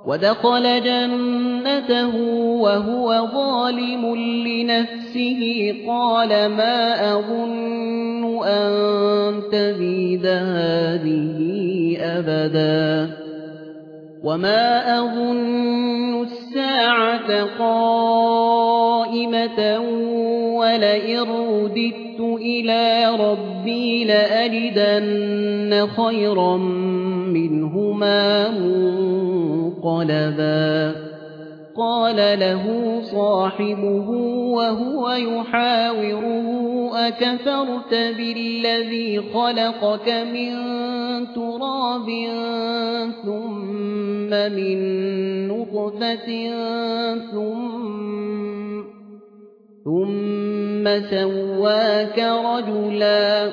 ودخل جنته وهو ظالم لنفسه قال ما أظن أن تبيد هذه أبدا وما أظن الساعة قائمة ولئن رددت إلى ربي لأجدن خيرا منهما منقلبا قال له صاحبه وهو يحاوره أكفرت بالذي خلقك من تراب ثم من نطفة ثم سواك رجلا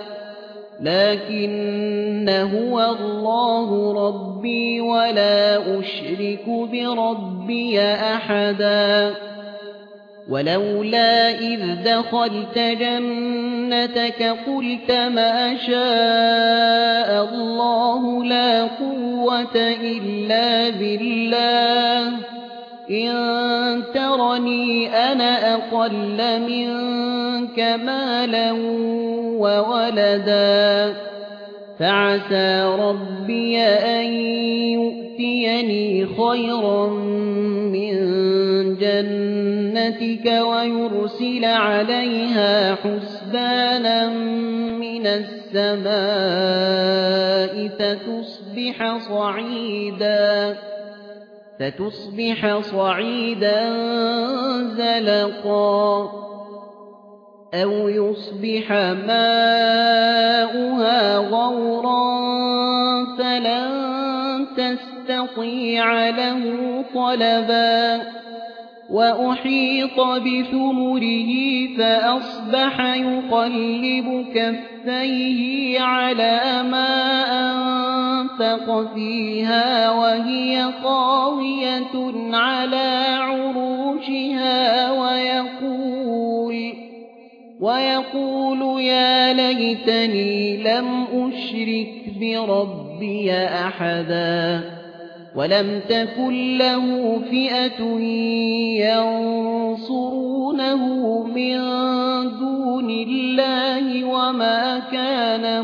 لكن هو الله ربي ولا أشرك بربي أحدا ولولا إذ دخلت جنتك قلت ما شاء الله لا قوة إلا بالله إن ترني أنا أقل منك مالا وولدا فعسى ربي أن يؤتيني خيرا من جنتك ويرسل عليها حسبانا من السماء فتصبح صعيدا زلقا أو يصبح ماؤها غورا فلن تستطيع له طلبا وأحيط بثمره فأصبح يقلب كفيه على ما أنفق فيها وهي خاوية على عروشها ويقول يا ليتني لم أشرك بربي أحدا ولم تكن له فئة ينصرونه من دون الله وما كان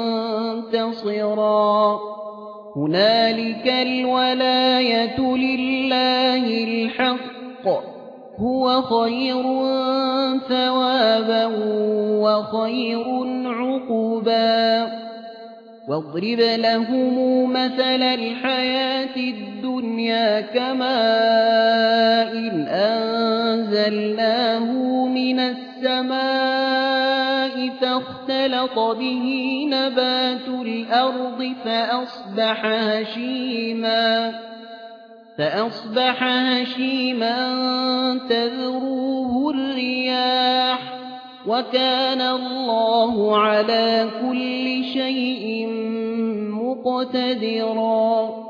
منتصرا هنالك الولاية لله الحق هو خير ثوابا وخير عقبا واضرب لهم مثل الحياة الدنيا كماء أنزلناه من السماء فاختلط به نبات الأرض فأصبح هشيما تذروه الرياح وكان الله على كل شيء مقتدرا